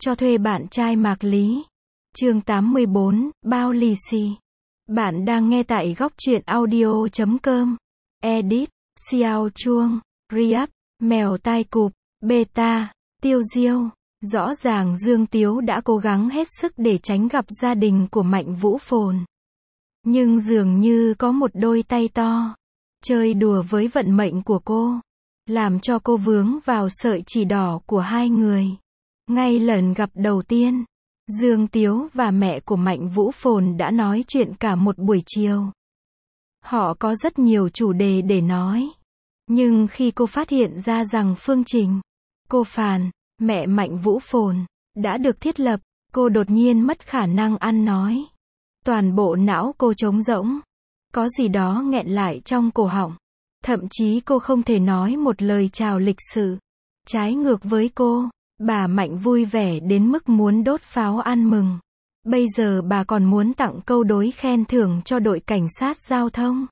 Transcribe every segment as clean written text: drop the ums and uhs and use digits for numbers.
cho thuê bạn trai Mạc Lý. Chương 84, bao lì xì. Bạn đang nghe tại góc truyện audio.com. Edit, Xiao Chuông, Riap, Mèo tai cụp, Beta, Tiêu Diêu. Rõ ràng Dương Tiếu đã cố gắng hết sức để tránh gặp gia đình của Mạnh Vũ Phồn. Nhưng dường như có một đôi tay to, chơi đùa với vận mệnh của cô, làm cho cô vướng vào sợi chỉ đỏ của hai người. Ngay lần gặp đầu tiên, Dương Tiếu và mẹ của Mạnh Vũ Phồn đã nói chuyện cả một buổi chiều. Họ có rất nhiều chủ đề để nói. Nhưng khi cô phát hiện ra rằng phương trình, cô Phàn, mẹ Mạnh Vũ Phồn, đã được thiết lập, cô đột nhiên mất khả năng ăn nói. Toàn bộ não cô trống rỗng. Có gì đó nghẹn lại trong cổ họng. Thậm chí cô không thể nói một lời chào lịch sự. Trái ngược với cô, bà Mạnh vui vẻ đến mức muốn đốt pháo ăn mừng. Bây giờ bà còn muốn tặng câu đối khen thưởng cho đội cảnh sát giao thông.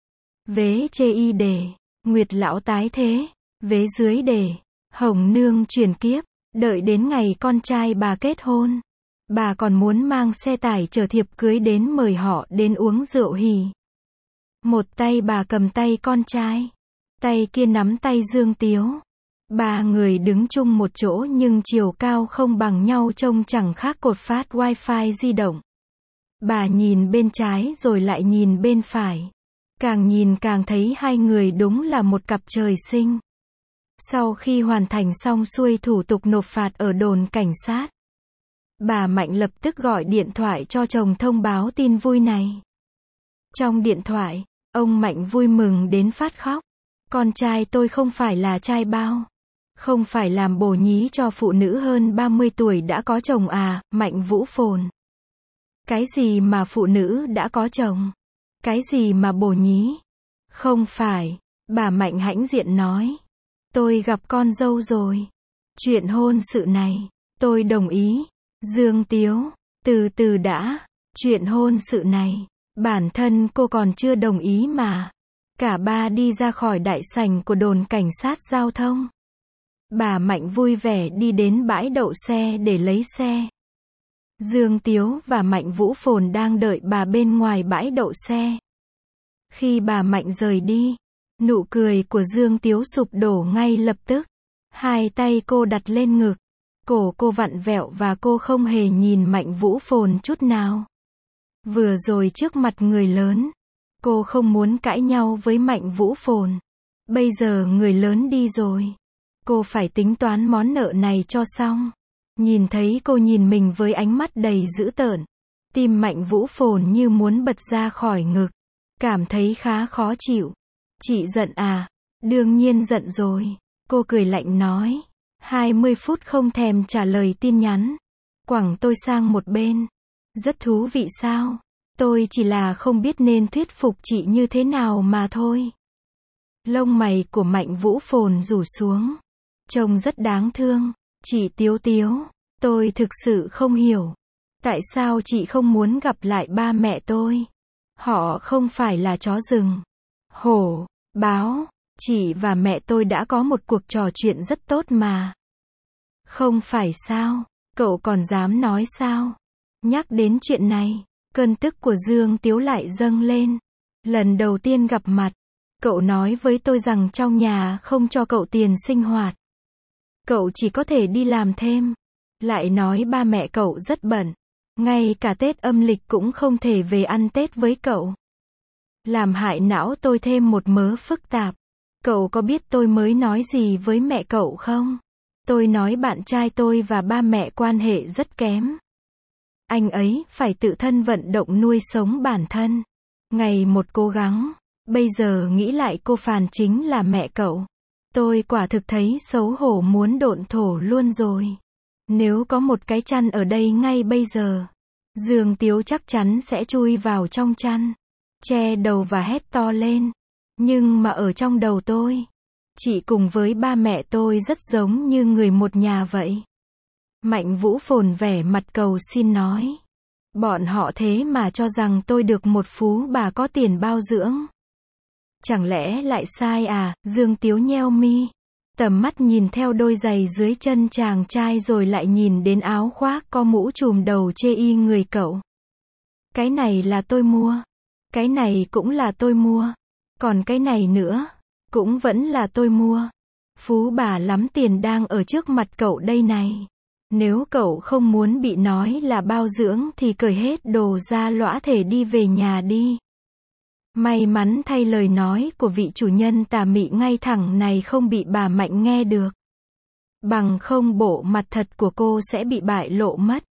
Vế chê y đề, Nguyệt lão tái thế. Vế dưới đề, Hồng nương chuyển kiếp. Đợi đến ngày con trai bà kết hôn, bà còn muốn mang xe tải chở thiệp cưới đến mời họ đến uống rượu hỉ. Một tay bà cầm tay con trai, tay kia nắm tay Dương Tiếu. Ba người đứng chung một chỗ nhưng chiều cao không bằng nhau, trông chẳng khác cột phát wifi di động. Bà nhìn bên trái rồi lại nhìn bên phải. Càng nhìn càng thấy hai người đúng là một cặp trời sinh. Sau khi hoàn thành xong xuôi thủ tục nộp phạt ở đồn cảnh sát, bà Mạnh lập tức gọi điện thoại cho chồng thông báo tin vui này. Trong điện thoại, ông Mạnh vui mừng đến phát khóc. Con trai tôi không phải là trai bao. Không phải làm bồ nhí cho phụ nữ hơn 30 tuổi đã có chồng à, Mạnh Vũ Phồn. Cái gì mà phụ nữ đã có chồng? Cái gì mà bồ nhí? Không phải, bà Mạnh hãnh diện nói. Tôi gặp con dâu rồi. Chuyện hôn sự này, tôi đồng ý. Dương Tiếu, từ từ đã. Chuyện hôn sự này, bản thân cô còn chưa đồng ý mà. Cả ba đi ra khỏi đại sảnh của đồn cảnh sát giao thông. Bà Mạnh vui vẻ đi đến bãi đậu xe để lấy xe. Dương Tiếu và Mạnh Vũ Phồn đang đợi bà bên ngoài bãi đậu xe. Khi bà Mạnh rời đi, nụ cười của Dương Tiếu sụp đổ ngay lập tức. Hai tay cô đặt lên ngực. Cổ cô vặn vẹo và cô không hề nhìn Mạnh Vũ Phồn chút nào. Vừa rồi trước mặt người lớn, cô không muốn cãi nhau với Mạnh Vũ Phồn. Bây giờ người lớn đi rồi, cô phải tính toán món nợ này cho xong. Nhìn thấy cô nhìn mình với ánh mắt đầy dữ tợn, tim Mạnh Vũ Phồn như muốn bật ra khỏi ngực. Cảm thấy khá khó chịu. Chị giận à? Đương nhiên giận rồi. Cô cười lạnh nói. 20 phút không thèm trả lời tin nhắn. Quẳng tôi sang một bên. Rất thú vị sao? Tôi chỉ là không biết nên thuyết phục chị như thế nào mà thôi. Lông mày của Mạnh Vũ Phồn rủ xuống. Trông rất đáng thương. Chị Tiếu Tiếu, tôi thực sự không hiểu. Tại sao chị không muốn gặp lại ba mẹ tôi? Họ không phải là chó rừng, hổ, báo. Chị và mẹ tôi đã có một cuộc trò chuyện rất tốt mà. Không phải sao? Cậu còn dám nói sao? Nhắc đến chuyện này, cơn tức của Dương Tiếu lại dâng lên. Lần đầu tiên gặp mặt, cậu nói với tôi rằng trong nhà không cho cậu tiền sinh hoạt. Cậu chỉ có thể đi làm thêm. Lại nói ba mẹ cậu rất bận. Ngay cả Tết âm lịch cũng không thể về ăn Tết với cậu. Làm hại não tôi thêm một mớ phức tạp. Cậu có biết tôi mới nói gì với mẹ cậu không? Tôi nói bạn trai tôi và ba mẹ quan hệ rất kém. Anh ấy phải tự thân vận động nuôi sống bản thân. Ngày một cố gắng. Bây giờ nghĩ lại cô Phàn chính là mẹ cậu. Tôi quả thực thấy xấu hổ muốn độn thổ luôn rồi. Nếu có một cái chăn ở đây ngay bây giờ, Dương Tiếu chắc chắn sẽ chui vào trong chăn, che đầu và hét to lên. Nhưng mà ở trong đầu tôi, chị cùng với ba mẹ tôi rất giống như người một nhà vậy. Mạnh Vũ Phồn vẻ mặt cầu xin nói. Bọn họ thế mà cho rằng tôi được một phú bà có tiền bao dưỡng. Chẳng lẽ lại sai à? Dương Tiếu nheo mi. Tầm mắt nhìn theo đôi giày dưới chân chàng trai rồi lại nhìn đến áo khoác có mũ trùm đầu chê y người cậu. Cái này là tôi mua. Cái này cũng là tôi mua. Còn cái này nữa, cũng vẫn là tôi mua. Phú bà lắm tiền đang ở trước mặt cậu đây này. Nếu cậu không muốn bị nói là bao dưỡng thì cởi hết đồ ra lõa thể đi về nhà đi. May mắn thay lời nói của vị chủ nhân tà mị ngay thẳng này không bị bà Mạnh nghe được. Bằng không bộ mặt thật của cô sẽ bị bại lộ mất.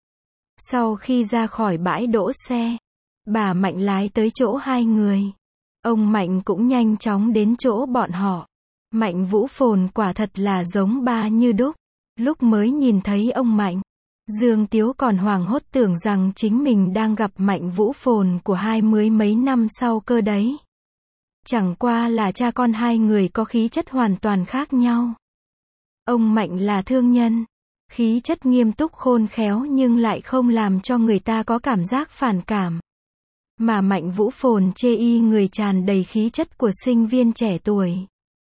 Sau khi ra khỏi bãi đỗ xe, bà Mạnh lái tới chỗ hai người. Ông Mạnh cũng nhanh chóng đến chỗ bọn họ. Mạnh Vũ Phồn quả thật là giống ba như đúc. Lúc mới nhìn thấy ông Mạnh, Dương Tiếu còn hoảng hốt tưởng rằng chính mình đang gặp Mạnh Vũ Phồn của hai mươi mấy năm sau cơ đấy. Chẳng qua là cha con hai người có khí chất hoàn toàn khác nhau. Ông Mạnh là thương nhân, khí chất nghiêm túc khôn khéo nhưng lại không làm cho người ta có cảm giác phản cảm. Mà Mạnh Vũ Phồn chê y người tràn đầy khí chất của sinh viên trẻ tuổi.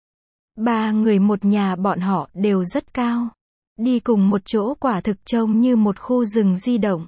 Ba người một nhà bọn họ đều rất cao. Đi cùng một chỗ quả thực trông như một khu rừng di động.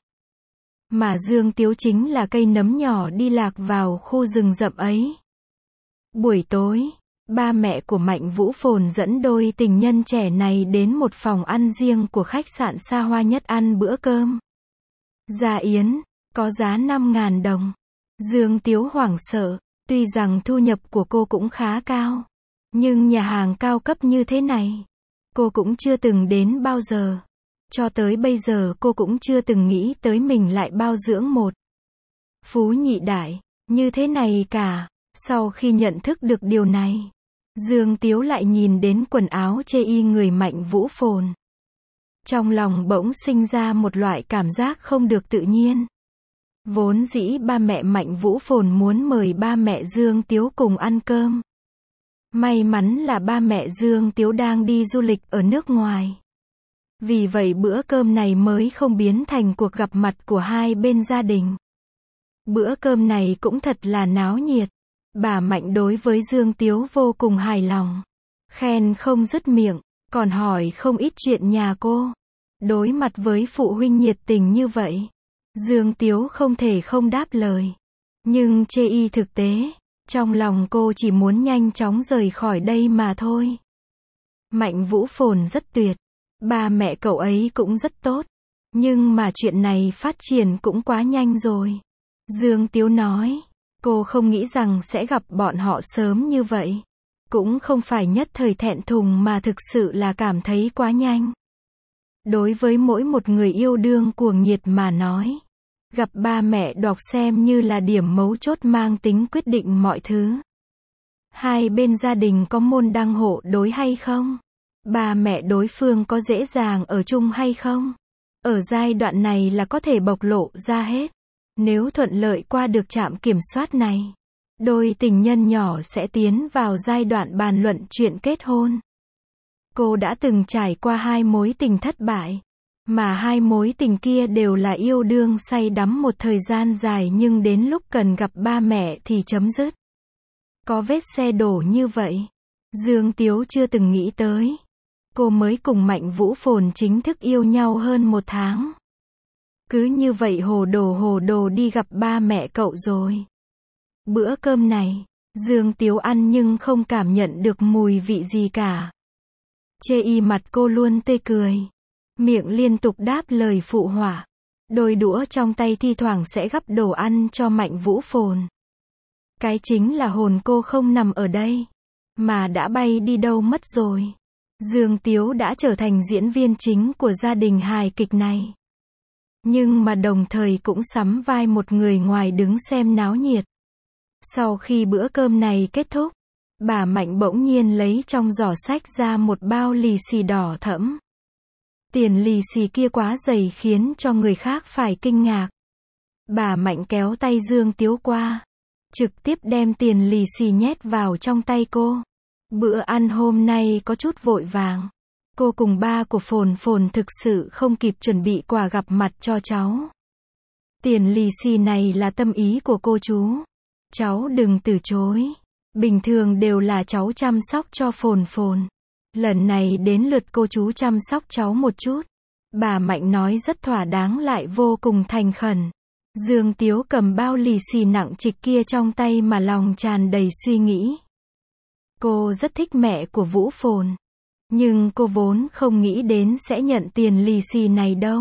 Mà Dương Tiếu chính là cây nấm nhỏ đi lạc vào khu rừng rậm ấy. Buổi tối, ba mẹ của Mạnh Vũ Phồn dẫn đôi tình nhân trẻ này đến một phòng ăn riêng của khách sạn xa hoa nhất ăn bữa cơm. Gia yến, có giá 5.000 đồng. Dương Tiếu hoảng sợ, tuy rằng thu nhập của cô cũng khá cao. Nhưng nhà hàng cao cấp như thế này, cô cũng chưa từng đến bao giờ. Cho tới bây giờ cô cũng chưa từng nghĩ tới mình lại bao dưỡng một phú nhị đại như thế này cả. Sau khi nhận thức được điều này, Dương Tiếu lại nhìn đến quần áo chê y người Mạnh Vũ Phồn. Trong lòng bỗng sinh ra một loại cảm giác không được tự nhiên. Vốn dĩ ba mẹ Mạnh Vũ Phồn muốn mời ba mẹ Dương Tiếu cùng ăn cơm. May mắn là ba mẹ Dương Tiếu đang đi du lịch ở nước ngoài. Vì vậy bữa cơm này mới không biến thành cuộc gặp mặt của hai bên gia đình. Bữa cơm này cũng thật là náo nhiệt. Bà Mạnh đối với Dương Tiếu vô cùng hài lòng. Khen không dứt miệng, còn hỏi không ít chuyện nhà cô. Đối mặt với phụ huynh nhiệt tình như vậy, Dương Tiếu không thể không đáp lời. Nhưng chê y thực tế, trong lòng cô chỉ muốn nhanh chóng rời khỏi đây mà thôi. Mạnh Vũ Phồn rất tuyệt. Ba mẹ cậu ấy cũng rất tốt. Nhưng mà chuyện này phát triển cũng quá nhanh rồi. Dương Tiếu nói. Cô không nghĩ rằng sẽ gặp bọn họ sớm như vậy. Cũng không phải nhất thời thẹn thùng mà thực sự là cảm thấy quá nhanh. Đối với mỗi một người yêu đương cuồng nhiệt mà nói, gặp ba mẹ đọc xem như là điểm mấu chốt mang tính quyết định mọi thứ. Hai bên gia đình có môn đăng hộ đối hay không? Ba mẹ đối phương có dễ dàng ở chung hay không? Ở giai đoạn này là có thể bộc lộ ra hết. Nếu thuận lợi qua được trạm kiểm soát này, đôi tình nhân nhỏ sẽ tiến vào giai đoạn bàn luận chuyện kết hôn. Cô đã từng trải qua hai mối tình thất bại, mà hai mối tình kia đều là yêu đương say đắm một thời gian dài nhưng đến lúc cần gặp ba mẹ thì chấm dứt. Có vết xe đổ như vậy, Dương Tiếu chưa từng nghĩ tới. Cô mới cùng Mạnh Vũ Phồn chính thức yêu nhau hơn 1 tháng. Cứ như vậy hồ đồ đi gặp ba mẹ cậu rồi. Bữa cơm này, Dương Tiếu ăn nhưng không cảm nhận được mùi vị gì cả. Chê y mặt cô luôn tươi cười. Miệng liên tục đáp lời phụ họa. Đôi đũa trong tay thi thoảng sẽ gắp đồ ăn cho Mạnh Vũ Phồn. Cái chính là hồn cô không nằm ở đây, mà đã bay đi đâu mất rồi. Dương Tiếu đã trở thành diễn viên chính của gia đình hài kịch này. Nhưng mà đồng thời cũng sắm vai một người ngoài đứng xem náo nhiệt. Sau khi bữa cơm này kết thúc, bà Mạnh bỗng nhiên lấy trong giỏ xách ra một bao lì xì đỏ thẫm. Tiền lì xì kia quá dày khiến cho người khác phải kinh ngạc. Bà Mạnh kéo tay Dương Tiếu qua, trực tiếp đem tiền lì xì nhét vào trong tay cô. Bữa ăn hôm nay có chút vội vàng. Cô cùng ba của Phồn Phồn thực sự không kịp chuẩn bị quà gặp mặt cho cháu. Tiền lì xì này là tâm ý của cô chú. Cháu đừng từ chối. Bình thường đều là cháu chăm sóc cho Phồn Phồn. Lần này đến lượt cô chú chăm sóc cháu một chút. Bà Mạnh nói rất thỏa đáng lại vô cùng thành khẩn. Dương Tiếu cầm bao lì xì nặng trịch kia trong tay mà lòng tràn đầy suy nghĩ. Cô rất thích mẹ của Vũ Phồn. Nhưng cô vốn không nghĩ đến sẽ nhận tiền lì xì này đâu.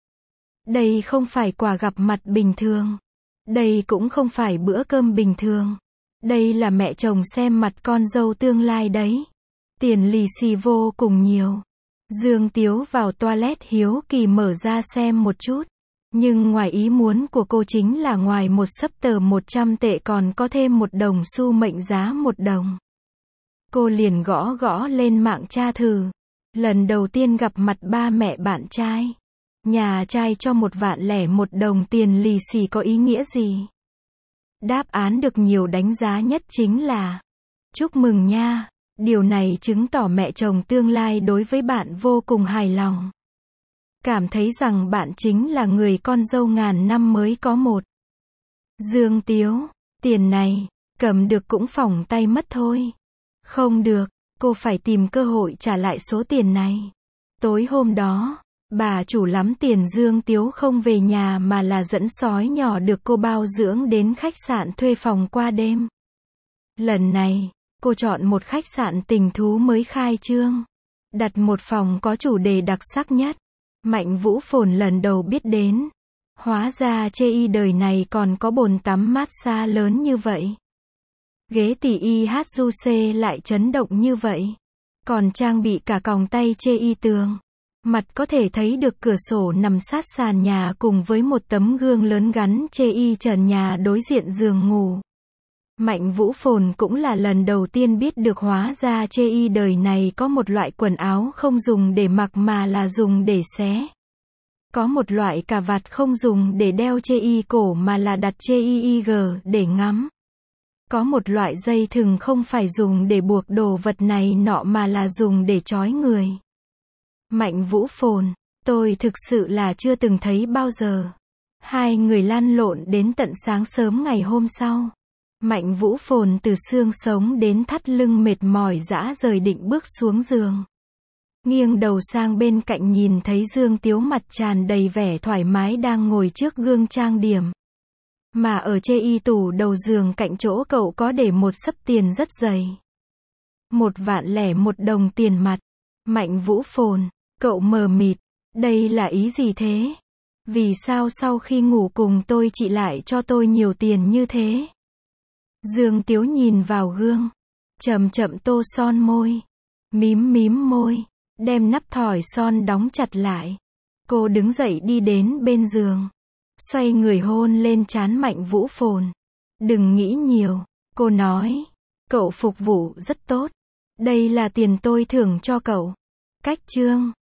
Đây không phải quà gặp mặt bình thường. Đây cũng không phải bữa cơm bình thường. Đây là mẹ chồng xem mặt con dâu tương lai đấy. Tiền lì xì vô cùng nhiều. Dương Tiếu vào toilet hiếu kỳ mở ra xem một chút. Nhưng ngoài ý muốn của cô chính là ngoài một xấp tờ 100 tệ còn có thêm một đồng xu mệnh giá 1 đồng. Cô liền gõ lên mạng tra thử. Lần đầu tiên gặp mặt ba mẹ bạn trai. Nhà trai cho 1.001 đồng tiền lì xì có ý nghĩa gì? Đáp án được nhiều đánh giá nhất chính là chúc mừng nha. Điều này chứng tỏ mẹ chồng tương lai đối với bạn vô cùng hài lòng. Cảm thấy rằng bạn chính là người con dâu ngàn năm mới có một. Dương Tiếu, tiền này, cầm được cũng phỏng tay mất thôi. Không được, cô phải tìm cơ hội trả lại số tiền này. Tối hôm đó, bà chủ lắm tiền Dương Tiếu không về nhà mà là dẫn sói nhỏ được cô bao dưỡng đến khách sạn thuê phòng qua đêm. Lần này, cô chọn một khách sạn tình thú mới khai trương. Đặt một phòng có chủ đề đặc sắc nhất. Mạnh Vũ Phồn lần đầu biết đến. Hóa ra chê y đời này còn có bồn tắm massage lớn như vậy. Ghế tỉ y HUC lại chấn động như vậy. Còn trang bị cả còng tay chê y tường. Mặt có thể thấy được cửa sổ nằm sát sàn nhà cùng với một tấm gương lớn gắn chê y trần nhà đối diện giường ngủ. Mạnh Vũ Phồn cũng là lần đầu tiên biết được hóa ra chê y đời này có một loại quần áo không dùng để mặc mà là dùng để xé. Có một loại cà vạt không dùng để đeo chê y cổ mà là đặt chê y để ngắm. Có một loại dây thừng không phải dùng để buộc đồ vật này nọ mà là dùng để trói người. Mạnh Vũ Phồn, tôi thực sự là chưa từng thấy bao giờ. Hai người lăn lộn đến tận sáng sớm ngày hôm sau. Mạnh Vũ Phồn từ xương sống đến thắt lưng mệt mỏi rã rời định bước xuống giường. Nghiêng đầu sang bên cạnh nhìn thấy Dương Tiếu mặt tràn đầy vẻ thoải mái đang ngồi trước gương trang điểm. Mà ở chê y tủ đầu giường cạnh chỗ cậu có để một xấp tiền rất dày. 1.001 đồng tiền mặt. Mạnh Vũ Phồn, cậu mờ mịt, đây là ý gì thế? Vì sao sau khi ngủ cùng tôi chị lại cho tôi nhiều tiền như thế? Dương Tiếu nhìn vào gương, chậm chậm tô son môi, mím môi, đem nắp thỏi son đóng chặt lại. Cô đứng dậy đi đến bên giường, xoay người hôn lên trán Mạnh Vũ Phồn. Đừng nghĩ nhiều, cô nói, cậu phục vụ rất tốt. Đây là tiền tôi thưởng cho cậu. Cách chương